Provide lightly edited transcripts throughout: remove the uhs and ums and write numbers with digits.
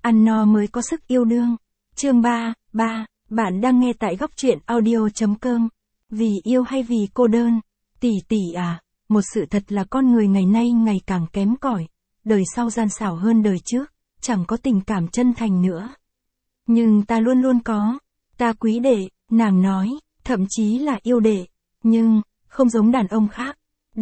ăn no mới có sức yêu đương. Chương 3, bạn đang nghe tại góc truyện audio.com. Vì yêu hay vì cô đơn? Tỷ tỷ à, một sự thật là con người ngày nay ngày càng kém cỏi, đời sau gian xảo hơn đời trước, chẳng có tình cảm chân thành nữa. Nhưng ta luôn luôn có, ta quý đệ, nàng nói, thậm chí là yêu đệ, nhưng, không giống đàn ông khác.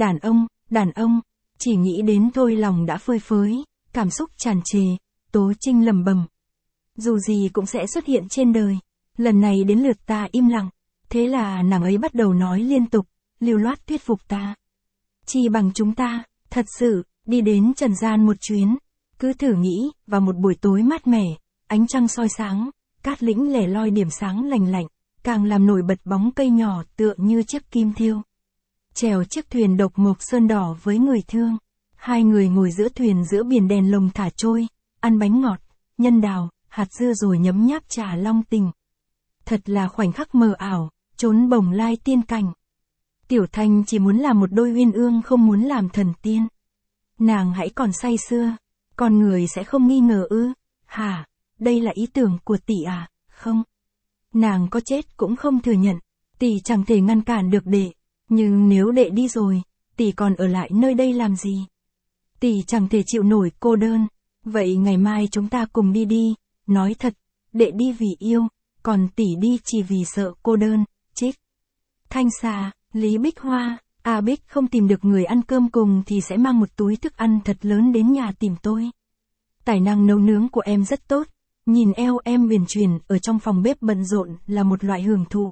Đàn ông, chỉ nghĩ đến thôi lòng đã phơi phới, cảm xúc tràn trề, Tố Trinh lẩm bẩm. Dù gì cũng sẽ xuất hiện trên đời, lần này đến lượt ta im lặng, thế là nàng ấy bắt đầu nói liên tục, lưu loát thuyết phục ta. Chi bằng chúng ta, thật sự, đi đến trần gian một chuyến, cứ thử nghĩ, vào một buổi tối mát mẻ, ánh trăng soi sáng, cát lĩnh lẻ loi điểm sáng lành lạnh, càng làm nổi bật bóng cây nhỏ tựa như chiếc kim thiêu. Chèo chiếc thuyền độc mộc sơn đỏ với người thương, hai người ngồi giữa thuyền giữa biển đèn lồng thả trôi, ăn bánh ngọt, nhân đào, hạt dưa rồi nhấm nháp trà long tình. Thật là khoảnh khắc mờ ảo, trốn bồng lai tiên cảnh. Tiểu Thanh chỉ muốn làm một đôi uyên ương không muốn làm thần tiên. Nàng hãy còn say sưa, con người sẽ không nghi ngờ ư? Hả, đây là ý tưởng của tỷ à? Không. Nàng có chết cũng không thừa nhận, tỷ chẳng thể ngăn cản được đệ, nhưng nếu đệ đi rồi, tỷ còn ở lại nơi đây làm gì? Tỷ chẳng thể chịu nổi cô đơn, vậy ngày mai chúng ta cùng đi đi, nói thật, đệ đi vì yêu, còn tỷ đi chỉ vì sợ cô đơn, Trích. Thanh Xà, Lý Bích Hoa, A Bích không tìm được người ăn cơm cùng thì sẽ mang một túi thức ăn thật lớn đến nhà tìm tôi. Tài năng nấu nướng của em rất tốt, nhìn eo em huyền chuyển ở trong phòng bếp bận rộn là một loại hưởng thụ.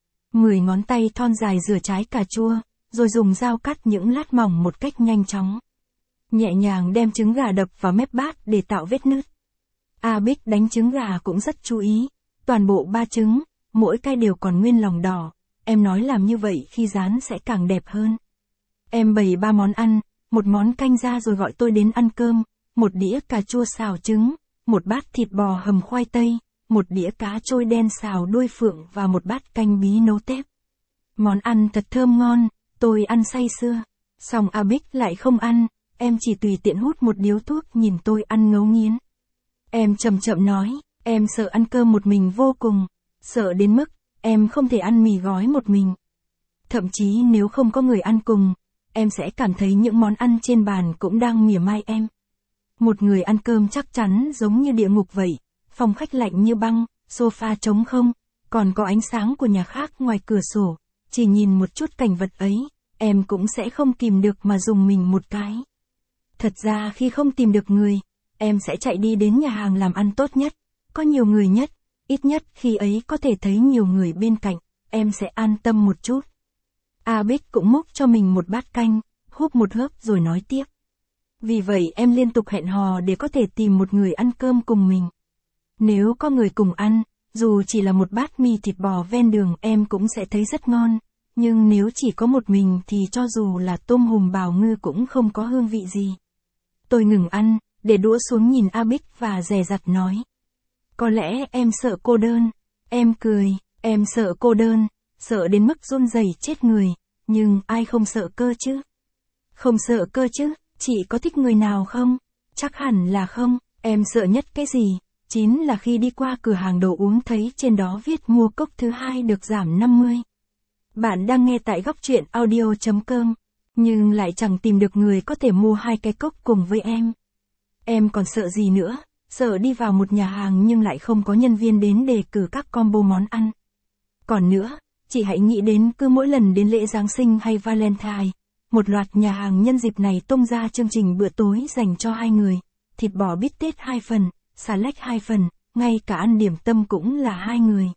10 ngón tay thon dài rửa trái cà chua, rồi dùng dao cắt những lát mỏng một cách nhanh chóng. Nhẹ nhàng đem trứng gà đập vào mép bát để tạo vết nứt. A Bích đánh trứng gà cũng rất chú ý, toàn bộ 3 trứng, mỗi cái đều còn nguyên lòng đỏ, em nói làm như vậy khi rán sẽ càng đẹp hơn. Em bày 3 món ăn, một món canh ra rồi gọi tôi đến ăn cơm, một đĩa cà chua xào trứng, một bát thịt bò hầm khoai tây, một đĩa cá trôi đen xào đuôi phượng và một bát canh bí nấu tép. Món ăn thật thơm ngon, tôi ăn say sưa. Xong A Bích lại không ăn, em chỉ tùy tiện hút một điếu thuốc nhìn tôi ăn ngấu nghiến. Em chậm chậm nói, em sợ ăn cơm một mình vô cùng, sợ đến mức, em không thể ăn mì gói một mình. Thậm chí nếu không có người ăn cùng, em sẽ cảm thấy những món ăn trên bàn cũng đang mỉa mai em. Một người ăn cơm chắc chắn giống như địa ngục vậy, phòng khách lạnh như băng, sofa trống không, còn có ánh sáng của nhà khác ngoài cửa sổ, chỉ nhìn một chút cảnh vật ấy, em cũng sẽ không kìm được mà dùng mình một cái. Thật ra khi không tìm được người, em sẽ chạy đi đến nhà hàng làm ăn tốt nhất, có nhiều người nhất, ít nhất khi ấy có thể thấy nhiều người bên cạnh, em sẽ an tâm một chút. A Bích cũng múc cho mình một bát canh, húp một hớp rồi nói tiếp. Vì vậy em liên tục hẹn hò để có thể tìm một người ăn cơm cùng mình. Nếu có người cùng ăn, dù chỉ là một bát mì thịt bò ven đường em cũng sẽ thấy rất ngon, nhưng nếu chỉ có một mình thì cho dù là tôm hùm bào ngư cũng không có hương vị gì. Tôi ngừng ăn, để đũa xuống nhìn A Bích và dè dặt nói. Có lẽ em sợ cô đơn. Em cười, em sợ cô đơn, sợ đến mức run rẩy chết người, nhưng ai không sợ cơ chứ? Không sợ cơ chứ, chị có thích người nào không? Chắc hẳn là không, em sợ nhất cái gì? Chính là khi đi qua cửa hàng đồ uống thấy trên đó viết mua cốc thứ 2 được giảm 50. Bạn đang nghe tại góc truyện audio.com, nhưng lại chẳng tìm được người có thể mua 2 cái cốc cùng với em. Em còn sợ gì nữa? Sợ đi vào một nhà hàng nhưng lại không có nhân viên đến đề cử các combo món ăn. Còn nữa, chị hãy nghĩ đến cứ mỗi lần đến lễ Giáng sinh hay Valentine, một loạt nhà hàng nhân dịp này tung ra chương trình bữa tối dành cho 2 người, thịt bò bít tết 2 phần, xà lách 2 phần, ngay cả ăn điểm tâm cũng là 2 người.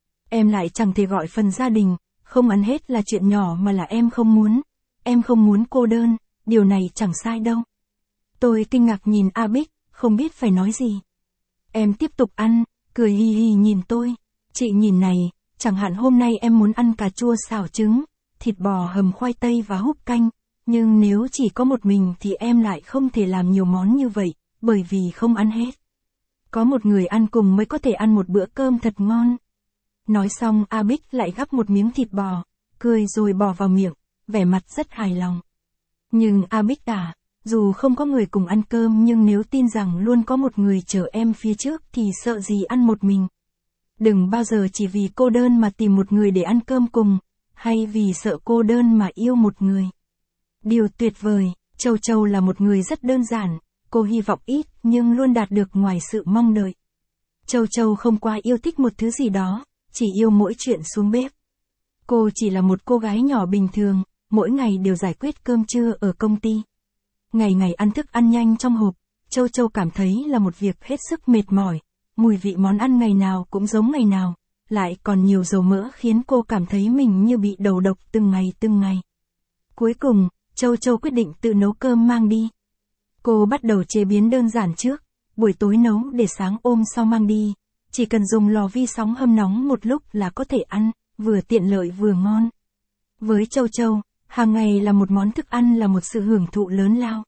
Em lại chẳng thể gọi phần gia đình, không ăn hết là chuyện nhỏ mà là em không muốn cô đơn, điều này chẳng sai đâu. Tôi kinh ngạc nhìn A Bích, không biết phải nói gì. Em tiếp tục ăn, cười hì hì nhìn tôi. Chị nhìn này, chẳng hạn hôm nay em muốn ăn cà chua xào trứng, thịt bò hầm khoai tây và húp canh, nhưng nếu chỉ có một mình thì em lại không thể làm nhiều món như vậy, bởi vì không ăn hết. Có một người ăn cùng mới có thể ăn một bữa cơm thật ngon. Nói xong A Bích lại gắp một miếng thịt bò, cười rồi bỏ vào miệng, vẻ mặt rất hài lòng. Nhưng A Bích à, Dù không có người cùng ăn cơm nhưng nếu tin rằng luôn có một người chờ em phía trước thì sợ gì ăn một mình. Đừng bao giờ chỉ vì cô đơn mà tìm một người để ăn cơm cùng, hay vì sợ cô đơn mà yêu một người. Điều tuyệt vời, Châu Châu là một người rất đơn giản, cô hy vọng ít nhưng luôn đạt được ngoài sự mong đợi. Châu Châu không quá yêu thích một thứ gì đó, chỉ yêu mỗi chuyện xuống bếp. Cô chỉ là một cô gái nhỏ bình thường, mỗi ngày đều giải quyết cơm trưa ở công ty. Ngày ngày ăn thức ăn nhanh trong hộp, Châu Châu cảm thấy là một việc hết sức mệt mỏi, mùi vị món ăn ngày nào cũng giống ngày nào, lại còn nhiều dầu mỡ khiến cô cảm thấy mình như bị đầu độc từng ngày. Cuối cùng, Châu Châu quyết định tự nấu cơm mang đi. Cô bắt đầu chế biến đơn giản trước, buổi tối nấu để sáng ôm sau mang đi, chỉ cần dùng lò vi sóng hâm nóng một lúc là có thể ăn, vừa tiện lợi vừa ngon. Với Châu Châu, hàng ngày là một món thức ăn là một sự hưởng thụ lớn lao.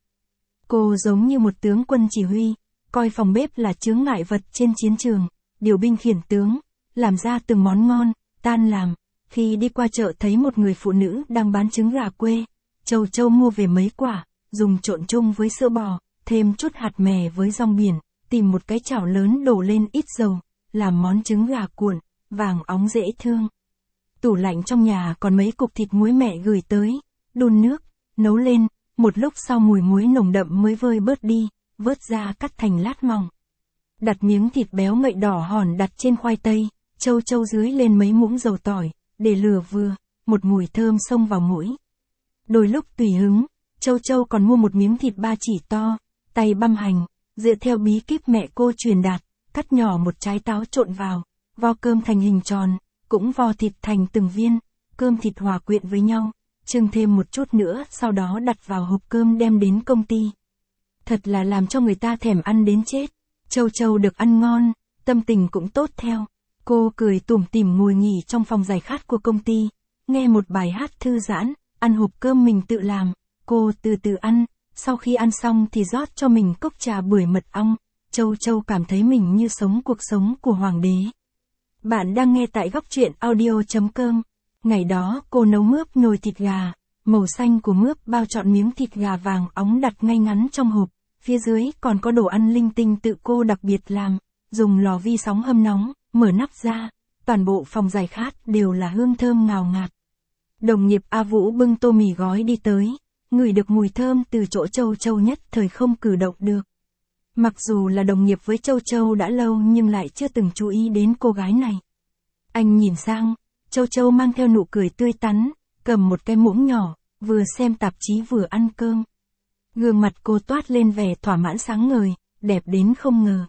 Cô giống như một tướng quân chỉ huy, coi phòng bếp là chướng ngại vật trên chiến trường, điều binh khiển tướng, làm ra từng món ngon, tan làm. Khi đi qua chợ thấy một người phụ nữ đang bán trứng gà quê, Châu Châu mua về mấy quả, dùng trộn chung với sữa bò, thêm chút hạt mè với rong biển, tìm một cái chảo lớn đổ lên ít dầu, làm món trứng gà cuộn, vàng óng dễ thương. Tủ lạnh trong nhà còn mấy cục thịt muối mẹ gửi tới, đun nước, nấu lên, một lúc sau mùi muối nồng đậm mới vơi bớt đi, vớt ra cắt thành lát mỏng. Đặt miếng thịt béo ngậy đỏ hòn đặt trên khoai tây, Châu Châu dưới lên mấy muỗng dầu tỏi, để lửa vừa, một mùi thơm xông vào mũi. Đôi lúc tùy hứng, Châu Châu còn mua một miếng thịt ba chỉ to, tay băm hành, dựa theo bí kíp mẹ cô truyền đạt, cắt nhỏ một trái táo trộn vào, vo cơm thành hình tròn, cũng vo thịt thành từng viên, cơm thịt hòa quyện với nhau, chưng thêm một chút nữa, sau đó đặt vào hộp cơm đem đến công ty. Thật là làm cho người ta thèm ăn đến chết. Châu Châu được ăn ngon, tâm tình cũng tốt theo. Cô cười tủm tỉm ngồi nghỉ trong phòng giải khát của công ty, nghe một bài hát thư giãn, ăn hộp cơm mình tự làm, cô từ từ ăn, sau khi ăn xong thì rót cho mình cốc trà bưởi mật ong, Châu Châu cảm thấy mình như sống cuộc sống của hoàng đế. Bạn đang nghe tại góc truyện audio.com. Ngày đó cô nấu mướp nồi thịt gà, màu xanh của mướp bao trọn miếng thịt gà vàng óng đặt ngay ngắn trong hộp, phía dưới còn có đồ ăn linh tinh tự cô đặc biệt làm, dùng lò vi sóng hâm nóng, mở nắp ra, toàn bộ phòng giải khát đều là hương thơm ngào ngạt. Đồng nghiệp A Vũ bưng tô mì gói đi tới, ngửi được mùi thơm từ chỗ Châu Châu nhất thời không cử động được. Mặc dù là đồng nghiệp với Châu Châu đã lâu nhưng lại chưa từng chú ý đến cô gái này. Anh nhìn sang, Châu Châu mang theo nụ cười tươi tắn, cầm một cái muỗng nhỏ, vừa xem tạp chí vừa ăn cơm. Gương mặt cô toát lên vẻ thỏa mãn sáng ngời, đẹp đến không ngờ.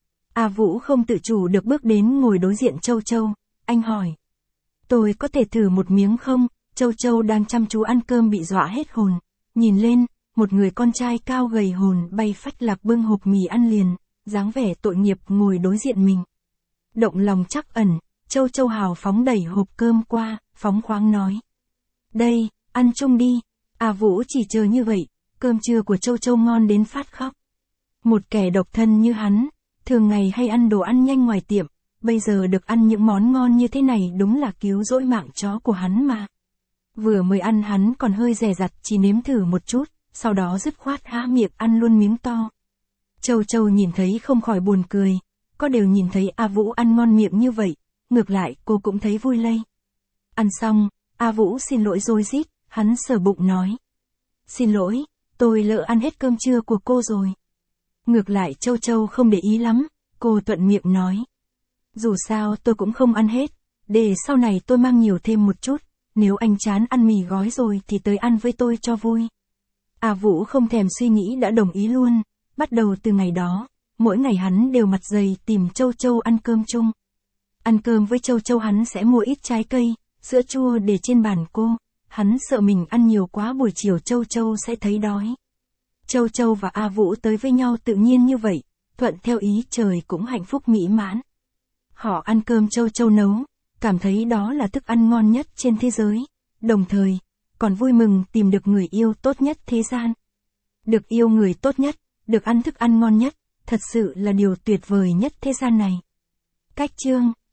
A Vũ không tự chủ được bước đến ngồi đối diện Châu Châu, anh hỏi. Tôi có thể thử một miếng không? Châu Châu đang chăm chú ăn cơm bị dọa hết hồn, nhìn lên, một người con trai cao gầy hồn bay phách lạc bưng hộp mì ăn liền, dáng vẻ tội nghiệp ngồi đối diện mình. Động lòng trắc ẩn, Châu Châu hào phóng đẩy hộp cơm qua, phóng khoáng nói. Đây, ăn chung đi. A Vũ chỉ chờ như vậy, cơm trưa của Châu Châu ngon đến phát khóc. Một kẻ độc thân như hắn, thường ngày hay ăn đồ ăn nhanh ngoài tiệm, bây giờ được ăn những món ngon như thế này đúng là cứu rỗi mạng chó của hắn mà. Vừa mới ăn hắn còn hơi dè dặt chỉ nếm thử một chút, sau đó dứt khoát há miệng ăn luôn miếng to. Châu Châu nhìn thấy không khỏi buồn cười, có điều nhìn thấy A Vũ ăn ngon miệng như vậy, ngược lại cô cũng thấy vui lây. Ăn xong, A Vũ xin lỗi rối rít, hắn sờ bụng nói. Xin lỗi, tôi lỡ ăn hết cơm trưa của cô rồi. Ngược lại Châu Châu không để ý lắm, cô thuận miệng nói. Dù sao tôi cũng không ăn hết, để sau này tôi mang nhiều thêm một chút, nếu anh chán ăn mì gói rồi thì tới ăn với tôi cho vui. A Vũ không thèm suy nghĩ đã đồng ý luôn, bắt đầu từ ngày đó, mỗi ngày hắn đều mặt dày tìm Châu Châu ăn cơm chung. Ăn cơm với Châu Châu hắn sẽ mua ít trái cây, sữa chua để trên bàn cô, hắn sợ mình ăn nhiều quá buổi chiều Châu Châu sẽ thấy đói. Châu Châu và A Vũ tới với nhau tự nhiên như vậy, thuận theo ý trời cũng hạnh phúc mỹ mãn. Họ ăn cơm Châu Châu nấu, cảm thấy đó là thức ăn ngon nhất trên thế giới, đồng thời, còn vui mừng tìm được người yêu tốt nhất thế gian. Được yêu người tốt nhất, được ăn thức ăn ngon nhất, thật sự là điều tuyệt vời nhất thế gian này. Cách chương